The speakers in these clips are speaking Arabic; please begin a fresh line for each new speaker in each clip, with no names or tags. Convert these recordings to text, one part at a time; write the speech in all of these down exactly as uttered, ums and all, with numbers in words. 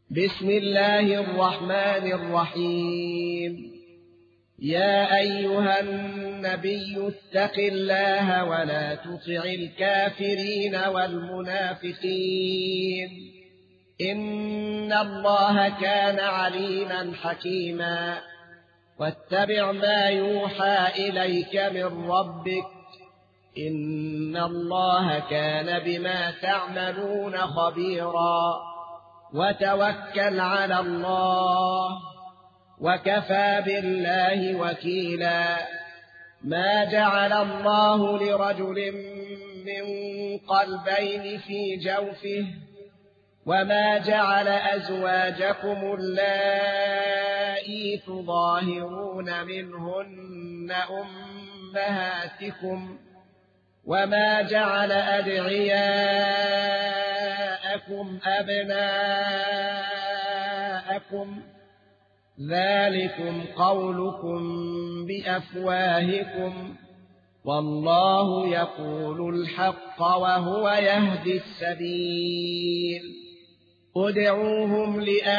بسم الله الرحمن الرحيم. يا أيها النبي اتق الله ولا تطع الكافرين والمنافقين، إن الله كان عليما حكيما. واتبع ما يوحى إليك من ربك، إن الله كان بما تعملون خبيرا. وتوكل على الله، وكفى بالله وكيلا. ما جعل الله لرجل من قلبين في جوفه، وما جعل أزواجكم اللائي تظاهرون منهن أمهاتكم، وما جعل أدعياءكم أبناءكم، ذلكم قولكم بأفواهكم، والله يقول الحق وهو يهدي السبيل. ادعوهم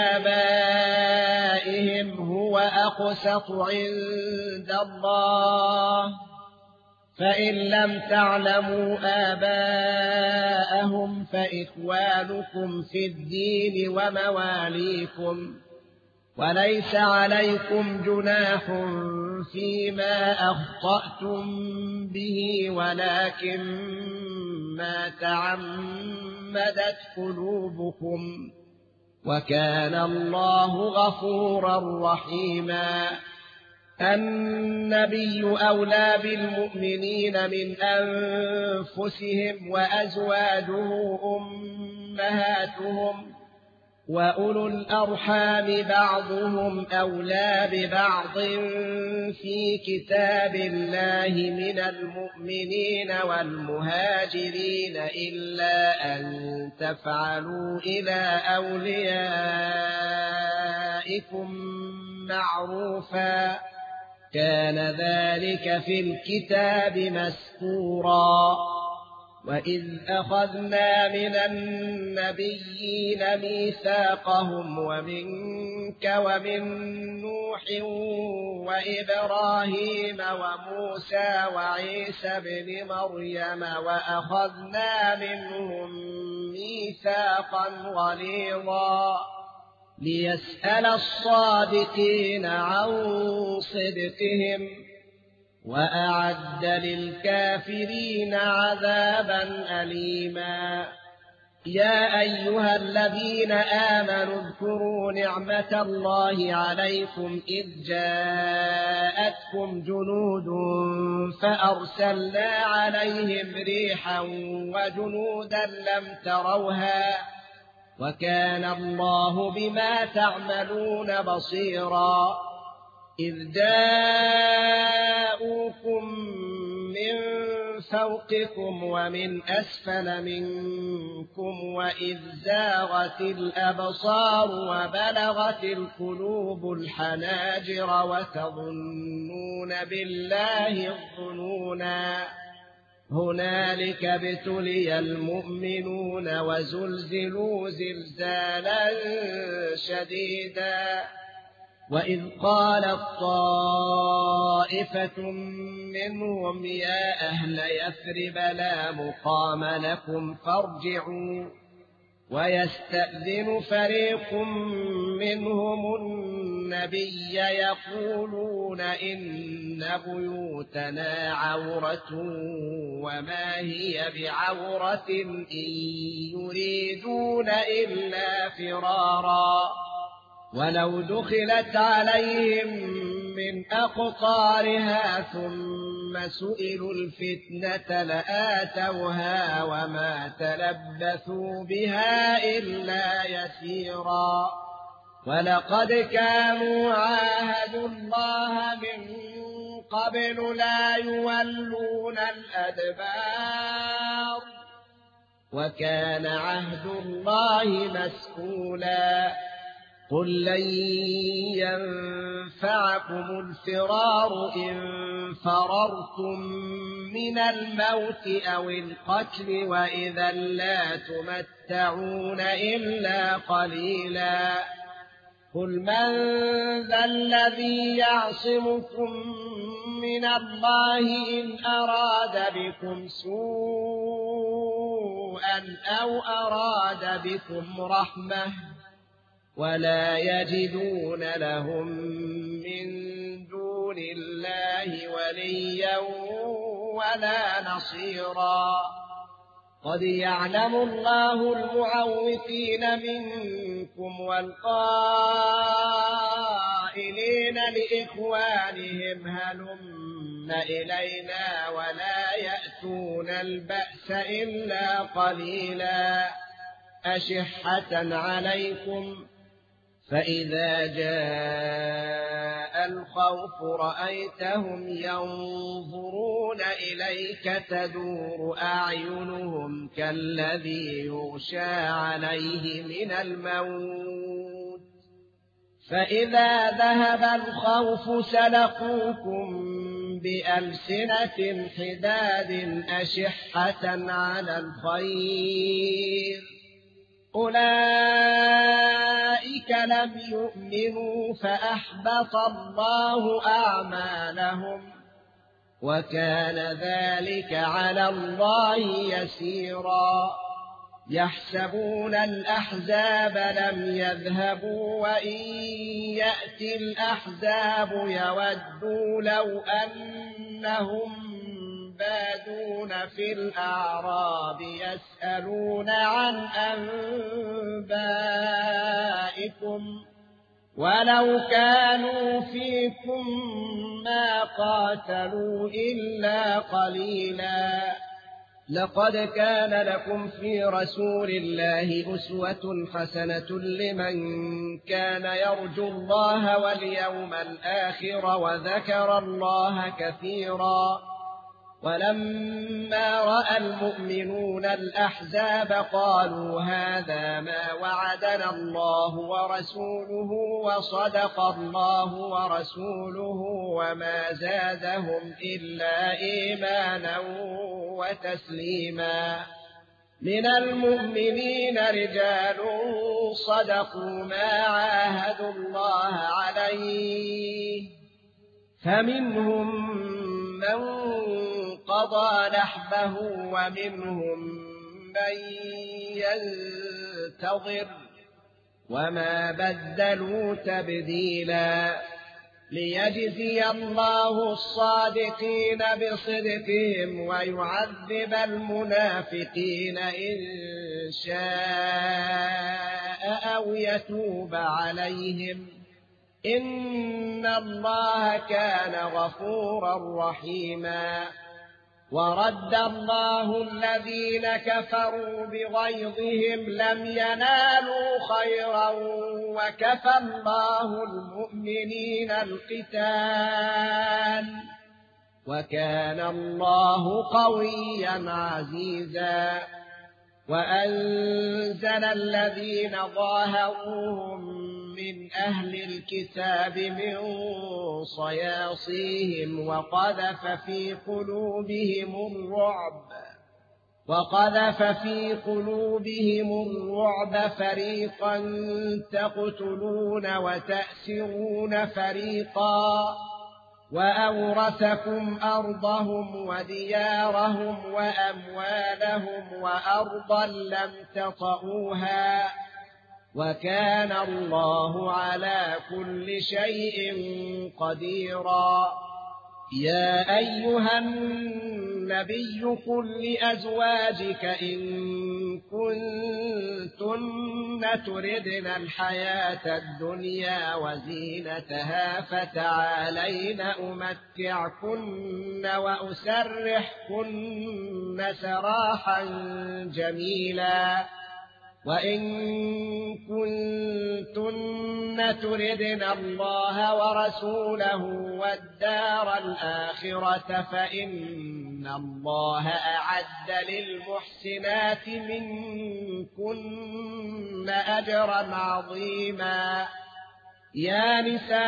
لآبائهم هو أقسط عند الله، فإن لم تعلموا آباءهم فإخوانكم في الدين ومواليكم، وليس عليكم جناح فيما أخطأتم به، ولكن ما تعمدت قلوبكم، وكان الله غفورا رحيما. النبي أولى بالمؤمنين من أنفسهم، وأزواجه أمهاتهم، وأولو الأرحام بعضهم أولى ببعض في كتاب الله من المؤمنين والمهاجرين، إلا أن تفعلوا إلى أوليائكم معروفا، كان ذلك في الكتاب مسطورا. وإذ أخذنا من النبيين ميثاقهم ومنك ومن نوح وإبراهيم وموسى وعيسى بن مريم، وأخذنا منهم ميثاقا غليظا، ليسأل الصادقين عن صدقهم، وأعد للكافرين عذابا أليما. يا أيها الذين آمنوا اذكروا نعمة الله عليكم إذ جاءتكم جنود فأرسلنا عليهم ريحا وجنودا لم تروها، وكان الله بما تعملون بصيرا. إذ جاءوكم من فوقكم ومن أسفل منكم، وإذ زاغت الأبصار وبلغت القلوب الحناجر، وتظنون بالله الظنونا. هنالك ابتلي المؤمنون وزلزلوا زلزالا شديدا. وإذ قالت طائفة منهم يا أهل يثرب لا مقام لكم فارجعوا، ويستأذن فريق منهم النبي يقولون إن بيوتنا عورة وما هي بعورة إن يريدون إلا فرارا. ولو دخلت عليهم من أقطارها ثم سئلوا الفتنة لآتوها وما تلبثوا بها إلا يسيرا. ولقد كانوا عاهدوا الله من قبل لا يولون الأدبار، وكان عهد الله مسئولا. قل لن ينفعكم الفرار إن فررتم من الموت أو القتل وإذا لا تمتعون إلا قليلا قل من ذا الذي يعصمكم من الله إن أراد بكم سوءا أو أراد بكم رحمة ولا يجدون لهم من دون الله وليا ولا نصيرا قد يعلم الله المعوقين منكم والقائلين لإخوانهم هلم إلينا ولا يأتون البأس إلا قليلا أشحة عليكم فإذا جاء الخوف رأيتهم ينظرون إليك تدور أعينهم كالذي يغشى عليه من الموت فإذا ذهب الخوف سلقوكم بألسنة حداد أشحة على الخير أولئك لم يؤمنوا فأحبط الله أعمالهم وكان ذلك على الله يسيرا يحسبون الأحزاب لم يذهبوا وإن يأتي الأحزاب يودوا لو أنهم بادون في الأعراب يسألون عن أنبائكم ولو كانوا فيكم ما قاتلوا إلا قليلا لقد كان لكم في رسول الله أسوة حسنة لمن كان يرجو الله واليوم الآخر وذكر الله كثيرا ولما رأى المؤمنون الأحزاب قالوا هذا ما وعدنا الله ورسوله وصدق الله ورسوله وما زادهم إلا إيمانا وتسليما من المؤمنين رجال صدقوا ما عاهدوا الله عليه فمنهم من قضى نحبه ومنهم من ينتظر وما بدلوا تبديلا ليجزي الله الصادقين بصدقهم ويعذب المنافقين إن شاء أو يتوب عليهم إن الله كان غفورا رحيما ورد الله الذين كفروا بغيظهم لم ينالوا خيرا وكفى الله المؤمنين القتال وكان الله قويا عزيزا وأنزل الذين ظاهروهم من أهل الكتاب من صياصيهم وقذف في قلوبهم الرعب وقذف في قلوبهم الرعب فريقا تقتلون وتأسرون فريقا وأورثكم أرضهم وديارهم وأموالهم وأرضا لم تطئوها وكان الله على كل شيء قديرا يا أيها النبي قل لأزواجك إن كنتن تردن الحياة الدنيا وزينتها فتعالين أمتعكن وأسرحكن سراحا جميلا وإن كنتن تردن الله ورسوله والدار الآخرة فإن إن الله أعد للمحسنات منكن أجرا عظيما. يا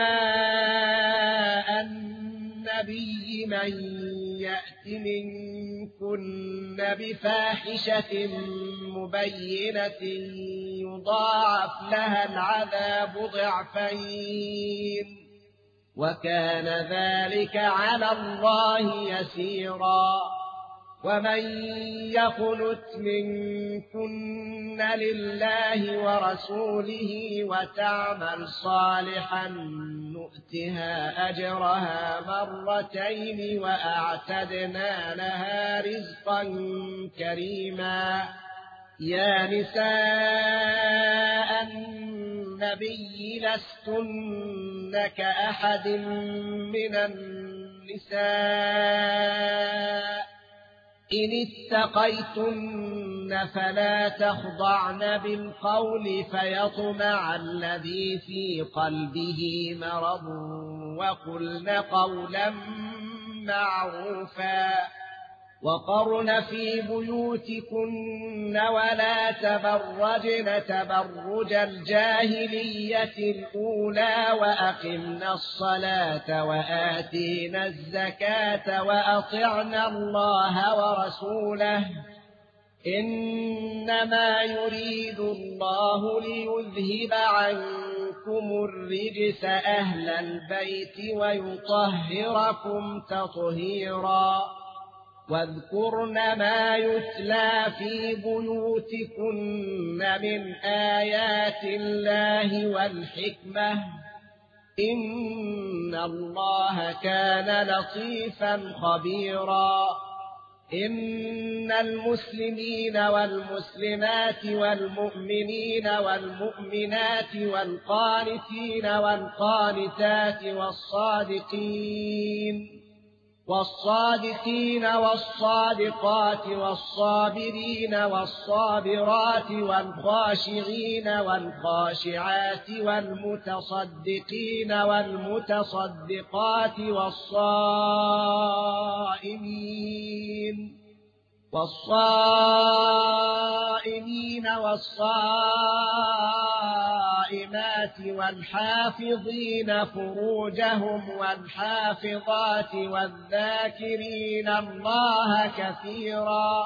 نساء النبي من يأت منكن بفاحشة مبينة يضاعف لها العذاب ضعفين وكان ذلك على الله يسيرا. ومن يقنت منكن لله ورسوله وتعمل صالحا نؤتها أجرها مرتين وأعتدنا لها رزقا كريما. يا نساء النبي لستن كأحد من النساء إن اتقيتن فلا تخضعن بالقول فيطمع الذي في قلبه مرض وقلن قولا معروفا. وقرن في بيوتكن ولا تبرجن تبرج الجاهلية الأولى وأقمنا الصلاة وآتينا الزكاة وأطعنا الله ورسوله إنما يريد الله ليذهب عنكم الرجس أهل البيت ويطهركم تطهيرا. واذكرن ما يتلى في بيوتكن من آيات الله والحكمة إن الله كان لطيفا خبيرا. إن المسلمين والمسلمات والمؤمنين والمؤمنات والقانتين والقانتات والصادقين والصادقين والصادقات والصابرين والصابرات والخاشعين والخاشعات والمتصدقين والمتصدقات والصائمين والصائمين والصائمات والحافظين فروجهم والحافظات والذاكرين الله كثيرا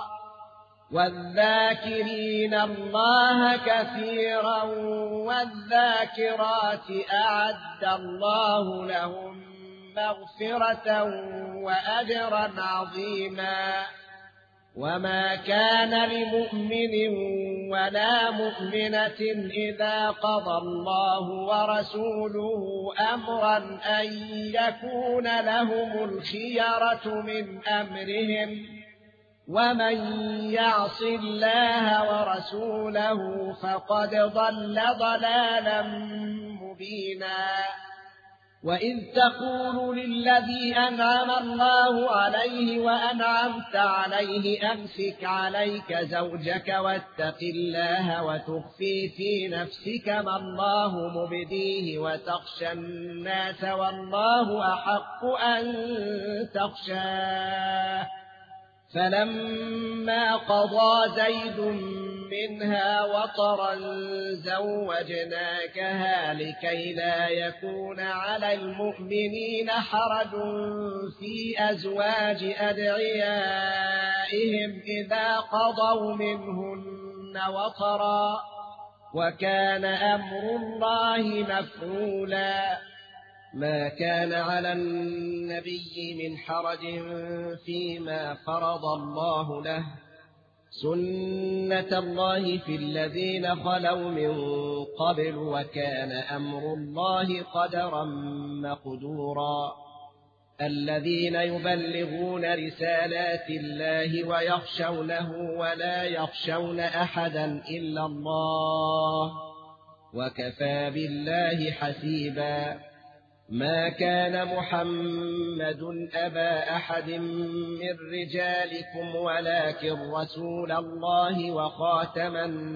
والذاكرين الله كثيرا والذاكرات أعد الله لهم مغفرة وأجرا عظيما. وما كان لمؤمن ولا مؤمنة إذا قضى الله ورسوله أمرا أن يكون لهم الخيرة من أمرهم ومن يعص الله ورسوله فقد ضل ضلالا مبينا. وإذ تقول للذي أنعم الله عليه وأنعمت عليه أمسك عليك زوجك واتق الله وتخفي في نفسك ما الله مبديه وتخشى الناس والله أحق أن تخشاه. فلما قضى زيد منها وطرا زوجناكها لكي لا يكون على المؤمنين حرج في أزواج أدعيائهم إذا قضوا منهن وطرا وكان أمر الله مفعولا. ما كان على النبي من حرج فيما فرض الله له سنة الله في الذين خلوا من قبل وكان أمر الله قدرا مقدورا. الذين يبلغون رسالات الله ويخشونه ولا يخشون أحدا إلا الله وكفى بالله حسيبا. ما كان محمد أبا أحد من رجالكم ولكن رسول الله وخاتم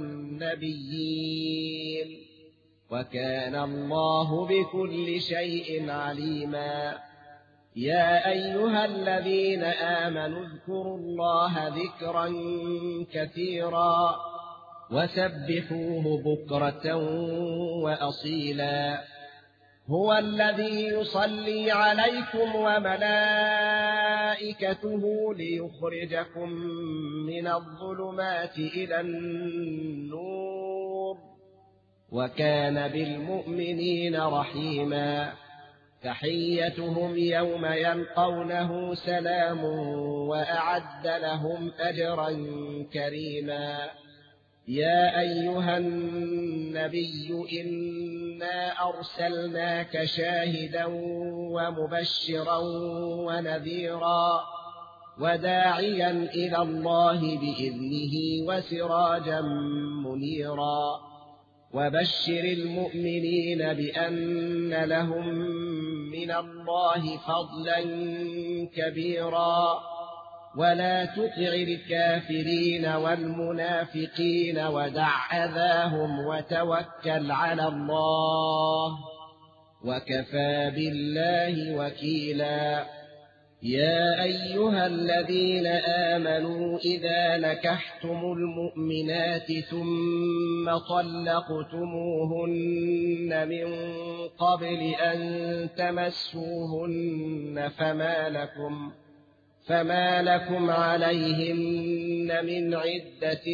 النبيين وكان الله بكل شيء عليما. يا أيها الذين آمنوا اذكروا الله ذكرا كثيرا وسبحوه بكرة وأصيلا هو الذي يصلي عليكم وملائكته ليخرجكم من الظلمات إلى النور وكان بالمؤمنين رحيما تحيتهم يوم يلقونه سلام وأعد لهم أجرا كريما يا أيها النبي إنا أرسلناك شاهدا ومبشرا ونذيرا وداعيا إلى الله بإذنه وسراجا منيرا وبشر المؤمنين بأن لهم من الله فضلا كبيرا ولا تطع الكافرين والمنافقين ودع أذاهم وتوكل على الله وكفى بالله وكيلا يا أيها الذين آمنوا إذا نكحتم المؤمنات ثم طلقتموهن من قبل أن تمسوهن فما لكم فما لكم عليهن من عدة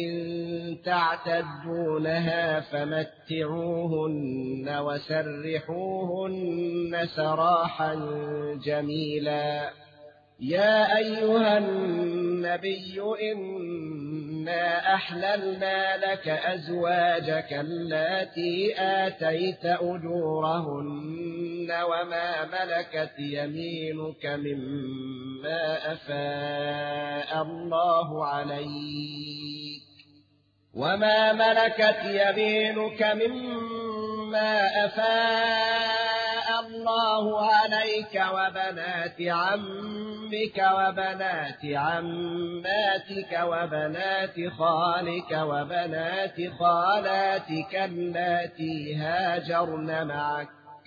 تعتدونها فمتعوهن وسرحوهن سراحا جميلا يا أيها النبي إنا أحللنا لك أزواجك اللاتي آتيت أجورهن وما ملكت يمينك مما أفاء الله عليك وما ملكت يمينك مما أفاء الله عليك وبنات عمك وبنات عماتك وبنات خالك وبنات خالاتك اللاتي هاجرن معك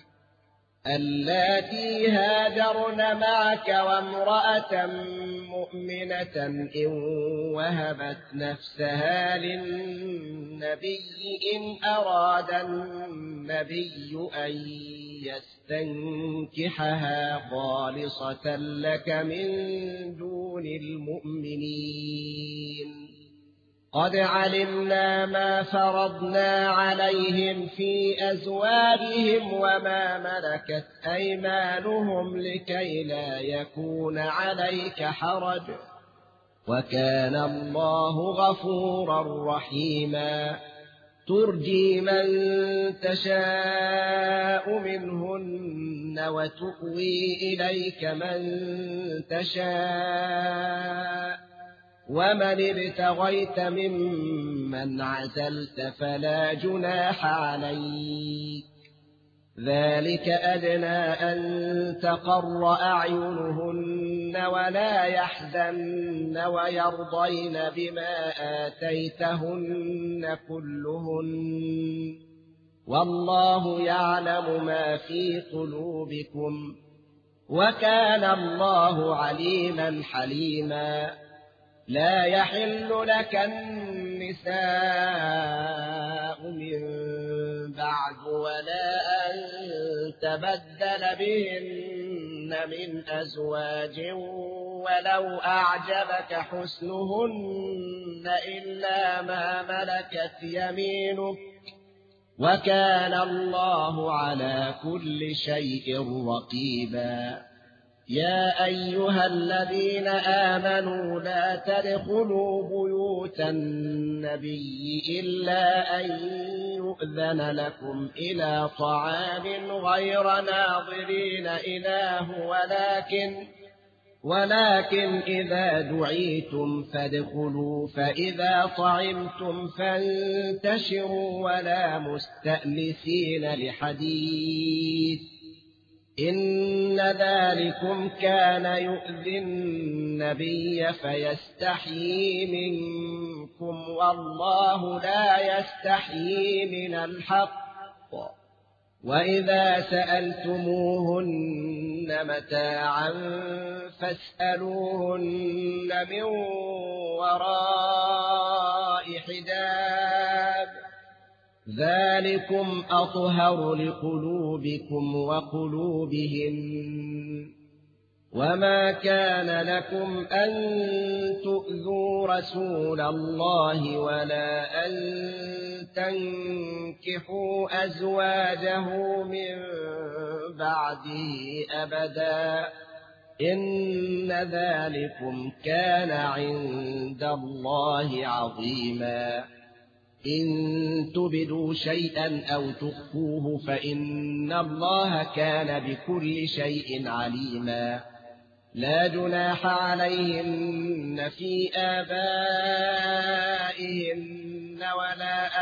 اللاتي هاجرن معك وامرأة مؤمنة إن وهبت نفسها للنبي إن أراد النبي أن يستنكحها خالصة لك من دون المؤمنين قد علمنا ما فرضنا عليهم في أزواجهم وما ملكت أيمانهم لكي لا يكون عليك حرج وكان الله غفورا رحيما ترجي من تشاء منهن وتؤوي إليك من تشاء ومن ابتغيت ممن عزلت فلا جناح عليك ذلك أدنى أن تقر أعينهن ولا يحزن ويرضين بما آتيتهن كلهن والله يعلم ما في قلوبكم وكان الله عليما حليما لا يحل لك النساء من بعد ولا أن تبدل بهن من أزواج ولو أعجبك حسنهن إلا ما ملكت يمينك وكان الله على كل شيء رقيبا يا أيها الذين آمنوا لا تدخلوا بيوت النبي إلا أن يؤذن لكم إلى طعام غير ناظرين إناه ولكن ولكن إذا دعيتم فادخلوا فإذا طعمتم فانتشروا ولا مستأنسين لحديث إن ذلكم كان يؤذي النبي فيستحيي منكم والله لا يستحيي من الحق وإذا سألتموهن متاعا فاسألوهن من وراء حجاب ذلكم أطهر لقلوبكم وقلوبهن وما كان لكم أن تؤذوا رسول الله ولا أن تنكحوا أزواجه من بعده أبدا إن ذلكم كان عند الله عظيما إن تبدوا شيئا أو تخفوه فإن الله كان بكل شيء عليما لا جناح عليهن في آبائهن ولا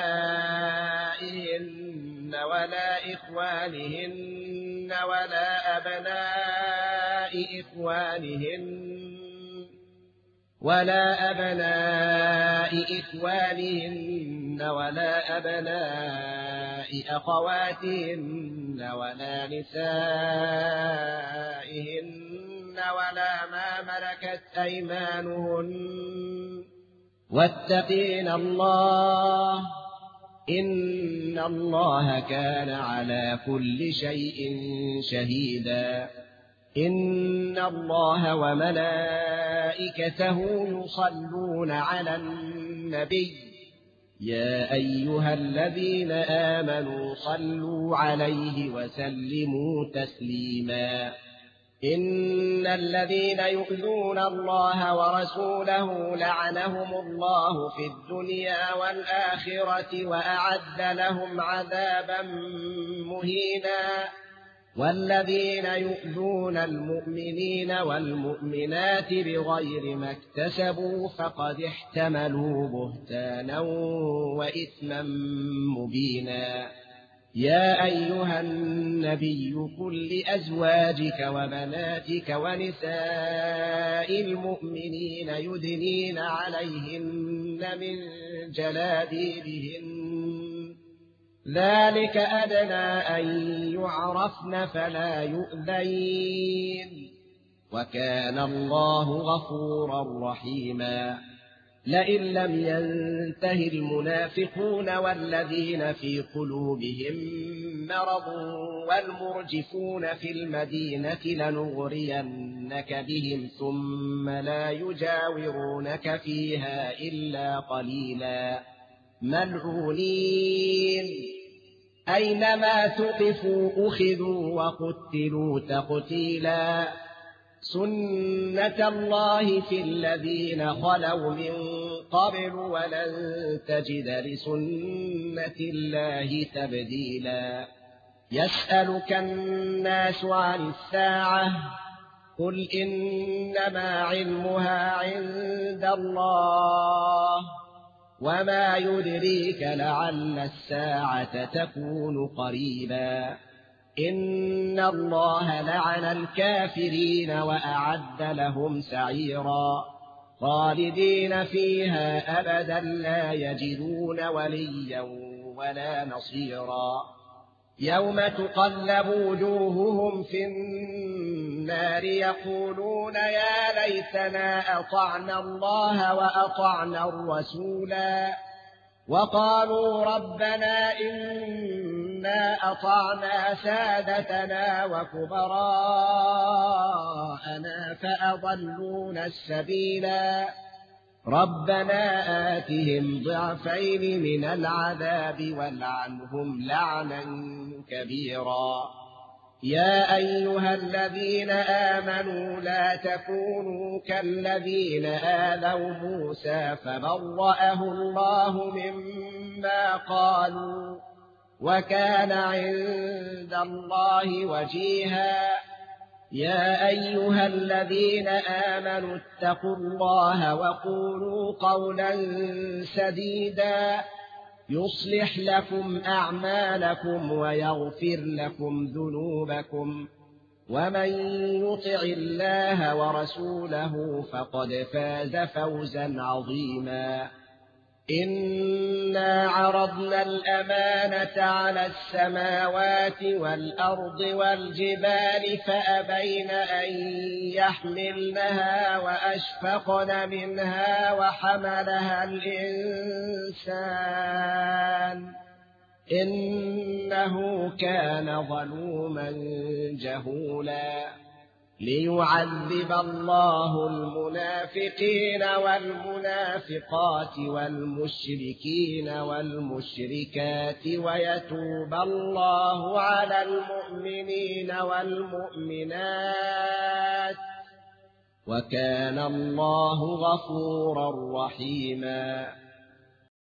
أبنائهن ولا إخوانهن ولا أبناء إخوانهن ولا أبناء إخوانهن ولا أبناء أخواتهن ولا نسائهن ولا ما ملكت أيمانهن واتقين الله إن الله كان على كل شيء شهيدا إن الله وملائكته يصلون على النبي يا أيها الذين آمنوا صلوا عليه وسلموا تسليما إن الذين يؤذون الله ورسوله لعنهم الله في الدنيا والآخرة وأعد لهم عذابا مهينا والذين يؤذون المؤمنين والمؤمنات بغير ما اكتسبوا فقد احتملوا بهتانا وإثما مبينا يا أيها النبي قل لأزواجك وبناتك ونساء المؤمنين يدنين عليهن من جلابيبهن ذلك أدنى أن يعرفن فلا يؤذين وكان الله غفورا رحيما لئن لم ينته المنافقون والذين في قلوبهم مرض والمرجفون في المدينة لنغرينك بهم ثم لا يجاورونك فيها إلا قليلا ملعونين أينما ثقفوا أخذوا وقتلوا تقتيلا سنة الله في الذين خلوا من قبل ولن تجد لسنة الله تبديلا يسألك الناس عن الساعة قل إنما علمها عند الله وما يدريك لعل الساعة تكون قريبا إن الله لعن الكافرين وأعد لهم سعيرا خالدين فيها أبدا لا يجدون وليا ولا نصيرا يوم تقلب وجوههم في النار يقولون يا ليتنا أطعنا الله وأطعنا الرسولا وقالوا ربنا إنا أطعنا سادتنا وكبراءنا فأضلونا السبيلا ربنا آتهم ضعفين من العذاب والعنهم لعنا كبيرا يا أيها الذين آمنوا لا تكونوا كالذين آذوا موسى فبرأه الله مما قالوا وكان عند الله وجيها يا أيها الذين آمنوا اتقوا الله وقولوا قولا سديدا يصلح لكم أعمالكم ويغفر لكم ذنوبكم ومن يطع الله ورسوله فقد فاز فوزا عظيما إنا عرضنا الأمانة على السماوات والأرض والجبال فأبين أن يحملنها وأشفقن منها وحملها الإنسان إنه كان ظلوما جهولا ليعذب الله المنافقين والمنافقات والمشركين والمشركات ويتوب الله على المؤمنين والمؤمنات وكان الله غفورا رحيما